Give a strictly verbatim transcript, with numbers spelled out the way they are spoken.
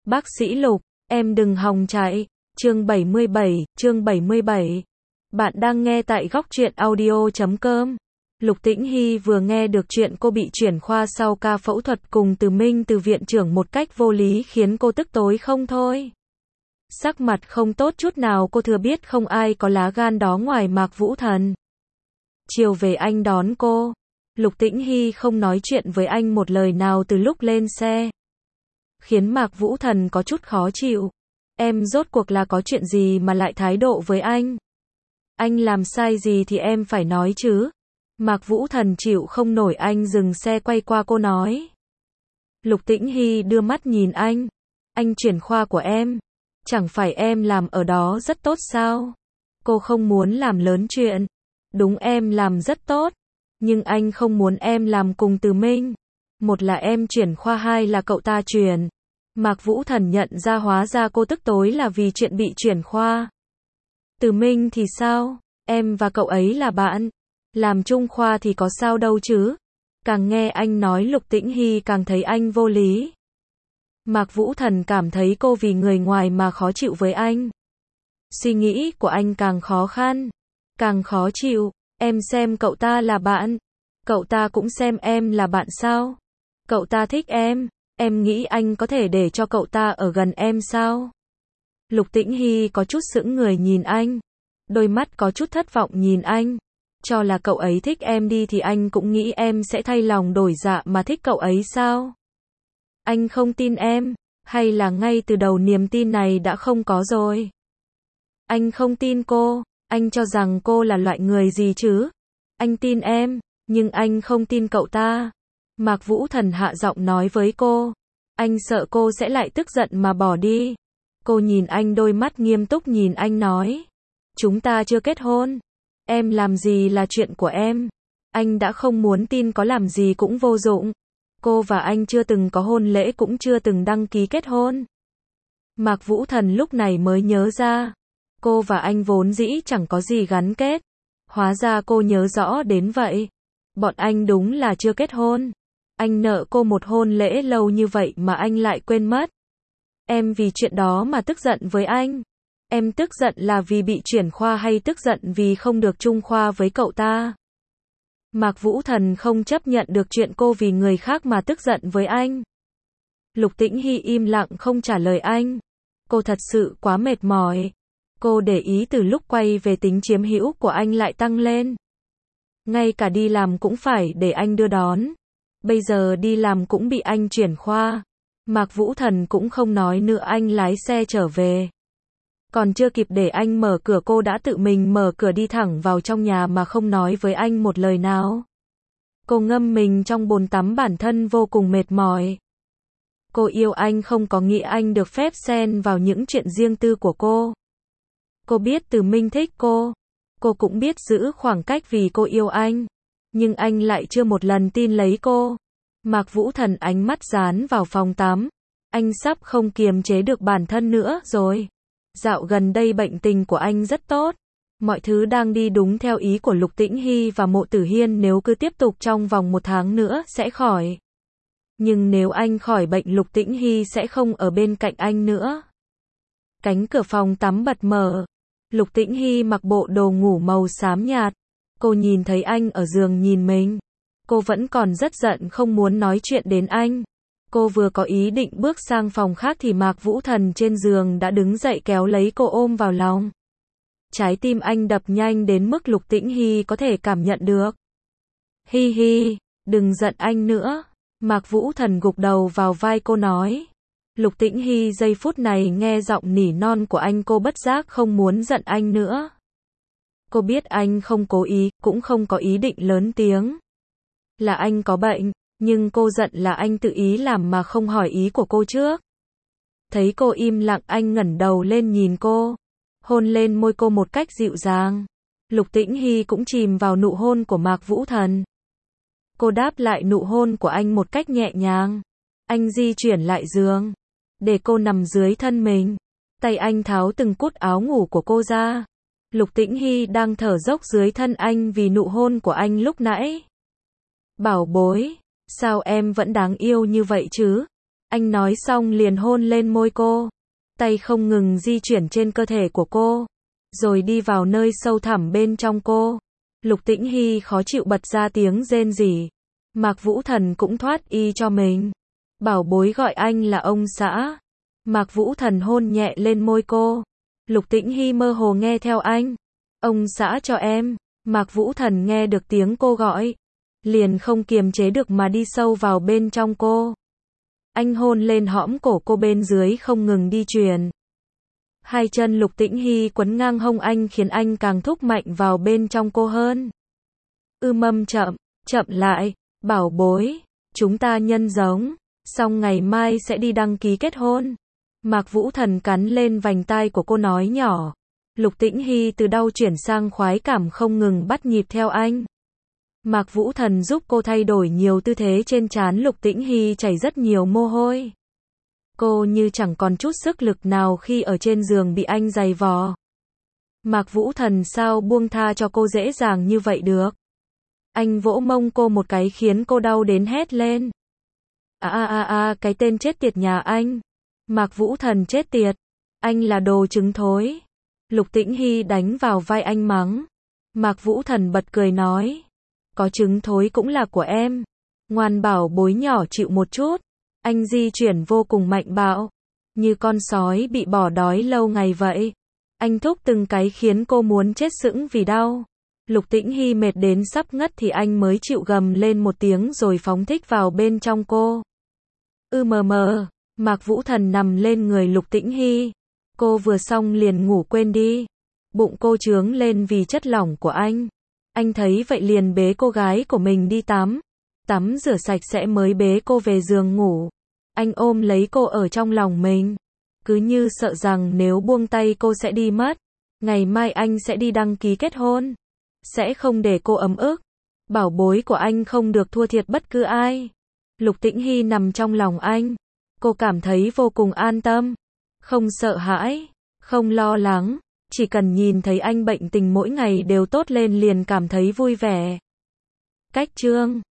Bác sĩ Lục, em đừng hòng chạy. Chương bảy mươi bảy, chương bảy mươi bảy. Bạn đang nghe tại góc truyện audio chấm com. Lục Tĩnh Hy vừa nghe được chuyện cô bị chuyển khoa sau ca phẫu thuật cùng Từ Minh từ viện trưởng một cách vô lý khiến cô tức tối không thôi. Sắc mặt không tốt chút nào, cô thừa biết không ai có lá gan đó ngoài Mạc Vũ Thần. Chiều về anh đón cô. Lục Tĩnh Hy không nói chuyện với anh một lời nào từ lúc lên xe, khiến Mạc Vũ Thần có chút khó chịu. Em rốt cuộc là có chuyện gì mà lại thái độ với anh? Anh làm sai gì thì em phải nói chứ. Mạc Vũ Thần chịu không nổi, anh dừng xe quay qua cô nói. Lục Tĩnh Hy đưa mắt nhìn anh. Anh chuyển khoa của em, chẳng phải em làm ở đó rất tốt sao? Cô không muốn làm lớn chuyện. Đúng, em làm rất tốt, nhưng anh không muốn em làm cùng Từ Minh. Một là em chuyển khoa, hai là cậu ta chuyển. Mạc Vũ Thần nhận ra hóa ra cô tức tối là vì chuyện bị chuyển khoa. Từ Minh thì sao? Em và cậu ấy là bạn. Làm chung khoa thì có sao đâu chứ. Càng nghe anh nói Lục Tĩnh Hy càng thấy anh vô lý. Mạc Vũ Thần cảm thấy cô vì người ngoài mà khó chịu với anh. Suy nghĩ của anh càng khó khăn, càng khó chịu. Em xem cậu ta là bạn, cậu ta cũng xem em là bạn sao? Cậu ta thích em, em nghĩ anh có thể để cho cậu ta ở gần em sao? Lục Tĩnh Hy có chút sững người nhìn anh, đôi mắt có chút thất vọng nhìn anh. Cho là cậu ấy thích em đi thì anh cũng nghĩ em sẽ thay lòng đổi dạ mà thích cậu ấy sao? Anh không tin em, hay là ngay từ đầu niềm tin này đã không có rồi? Anh không tin cô, anh cho rằng cô là loại người gì chứ? Anh tin em, nhưng anh không tin cậu ta. Mạc Vũ Thần hạ giọng nói với cô. Anh sợ cô sẽ lại tức giận mà bỏ đi. Cô nhìn anh, đôi mắt nghiêm túc nhìn anh nói. Chúng ta chưa kết hôn. Em làm gì là chuyện của em. Anh đã không muốn tin có làm gì cũng vô dụng. Cô và anh chưa từng có hôn lễ, cũng chưa từng đăng ký kết hôn. Mạc Vũ Thần lúc này mới nhớ ra. Cô và anh vốn dĩ chẳng có gì gắn kết. Hóa ra cô nhớ rõ đến vậy. Bọn anh đúng là chưa kết hôn. Anh nợ cô một hôn lễ lâu như vậy mà anh lại quên mất. Em vì chuyện đó mà tức giận với anh. Em tức giận là vì bị chuyển khoa hay tức giận vì không được chung khoa với cậu ta? Mạc Vũ Thần không chấp nhận được chuyện cô vì người khác mà tức giận với anh. Lục Tĩnh Hy im lặng không trả lời anh. Cô thật sự quá mệt mỏi. Cô để ý từ lúc quay về tính chiếm hữu của anh lại tăng lên. Ngay cả đi làm cũng phải để anh đưa đón. Bây giờ đi làm cũng bị anh chuyển khoa. Mạc Vũ Thần cũng không nói nữa, anh lái xe trở về. Còn chưa kịp để anh mở cửa, cô đã tự mình mở cửa đi thẳng vào trong nhà mà không nói với anh một lời nào. Cô ngâm mình trong bồn tắm, bản thân vô cùng mệt mỏi. Cô yêu anh không có nghĩa anh được phép xen vào những chuyện riêng tư của cô. Cô biết Từ Minh thích cô. Cô cũng biết giữ khoảng cách vì cô yêu anh. Nhưng anh lại chưa một lần tin lấy cô. Mạc Vũ Thần ánh mắt dán vào phòng tắm. Anh sắp không kiềm chế được bản thân nữa rồi. Dạo gần đây bệnh tình của anh rất tốt. Mọi thứ đang đi đúng theo ý của Lục Tĩnh Hy và Mộ Tử Hiên, nếu cứ tiếp tục trong vòng một tháng nữa sẽ khỏi. Nhưng nếu anh khỏi bệnh, Lục Tĩnh Hy sẽ không ở bên cạnh anh nữa. Cánh cửa phòng tắm bật mở. Lục Tĩnh Hy mặc bộ đồ ngủ màu xám nhạt. Cô nhìn thấy anh ở giường nhìn mình. Cô vẫn còn rất giận, không muốn nói chuyện đến anh. Cô vừa có ý định bước sang phòng khác thì Mạc Vũ Thần trên giường đã đứng dậy kéo lấy cô ôm vào lòng. Trái tim anh đập nhanh đến mức Lục Tĩnh Hy có thể cảm nhận được. Hi hi, đừng giận anh nữa. Mạc Vũ Thần gục đầu vào vai cô nói. Lục Tĩnh Hy giây phút này nghe giọng nỉ non của anh, cô bất giác không muốn giận anh nữa. Cô biết anh không cố ý, cũng không có ý định lớn tiếng. Là anh có bệnh, nhưng cô giận là anh tự ý làm mà không hỏi ý của cô trước. Thấy cô im lặng, anh ngẩng đầu lên nhìn cô, hôn lên môi cô một cách dịu dàng. Lục Tĩnh Hy cũng chìm vào nụ hôn của Mạc Vũ Thần. Cô đáp lại nụ hôn của anh một cách nhẹ nhàng. Anh di chuyển lại giường, để cô nằm dưới thân mình. Tay anh tháo từng cúc áo ngủ của cô ra. Lục Tĩnh Hy đang thở dốc dưới thân anh vì nụ hôn của anh lúc nãy. Bảo bối, sao em vẫn đáng yêu như vậy chứ? Anh nói xong liền hôn lên môi cô. Tay không ngừng di chuyển trên cơ thể của cô. Rồi đi vào nơi sâu thẳm bên trong cô. Lục Tĩnh Hy khó chịu bật ra tiếng rên rỉ. Mạc Vũ Thần cũng thoát y cho mình. Bảo bối gọi anh là ông xã. Mạc Vũ Thần hôn nhẹ lên môi cô. Lục Tĩnh Hy mơ hồ nghe theo anh. Ông xã cho em. Mạc Vũ Thần nghe được tiếng cô gọi. Liền không kiềm chế được mà đi sâu vào bên trong cô. Anh hôn lên hõm cổ cô bên dưới không ngừng đi truyền. Hai chân Lục Tĩnh Hy quấn ngang hông anh khiến anh càng thúc mạnh vào bên trong cô hơn. Ư mâm chậm, chậm lại, bảo bối, chúng ta nhân giống, xong ngày mai sẽ đi đăng ký kết hôn. Mạc Vũ Thần cắn lên vành tai của cô nói nhỏ. Lục Tĩnh Hy từ đau chuyển sang khoái cảm không ngừng bắt nhịp theo anh. Mạc Vũ Thần giúp cô thay đổi nhiều tư thế trên trán Lục Tĩnh Hy chảy rất nhiều mồ hôi. Cô như chẳng còn chút sức lực nào khi ở trên giường bị anh giày vò. Mạc Vũ Thần sao buông tha cho cô dễ dàng như vậy được. Anh vỗ mông cô một cái khiến cô đau đến hét lên. À à à à, cái tên chết tiệt nhà anh. Mạc Vũ Thần chết tiệt. Anh là đồ trứng thối. Lục Tĩnh Hy đánh vào vai anh mắng. Mạc Vũ Thần bật cười nói. Có trứng thối cũng là của em. Ngoan bảo bối nhỏ chịu một chút. Anh di chuyển vô cùng mạnh bạo. Như con sói bị bỏ đói lâu ngày vậy. Anh thúc từng cái khiến cô muốn chết sững vì đau. Lục Tĩnh Hy mệt đến sắp ngất thì anh mới chịu gầm lên một tiếng rồi phóng thích vào bên trong cô. Ư mờ mờ, Mạc Vũ Thần nằm lên người Lục Tĩnh Hy. Cô vừa xong liền ngủ quên đi. Bụng cô trướng lên vì chất lỏng của anh. Anh thấy vậy liền bế cô gái của mình đi tắm. Tắm rửa sạch sẽ mới bế cô về giường ngủ. Anh ôm lấy cô ở trong lòng mình. Cứ như sợ rằng nếu buông tay cô sẽ đi mất. Ngày mai anh sẽ đi đăng ký kết hôn. Sẽ không để cô ấm ức. Bảo bối của anh không được thua thiệt bất cứ ai. Lục Tĩnh Hy nằm trong lòng anh. Cô cảm thấy vô cùng an tâm. Không sợ hãi. Không lo lắng. Chỉ cần nhìn thấy anh bệnh tình mỗi ngày đều tốt lên liền cảm thấy vui vẻ. Cách chương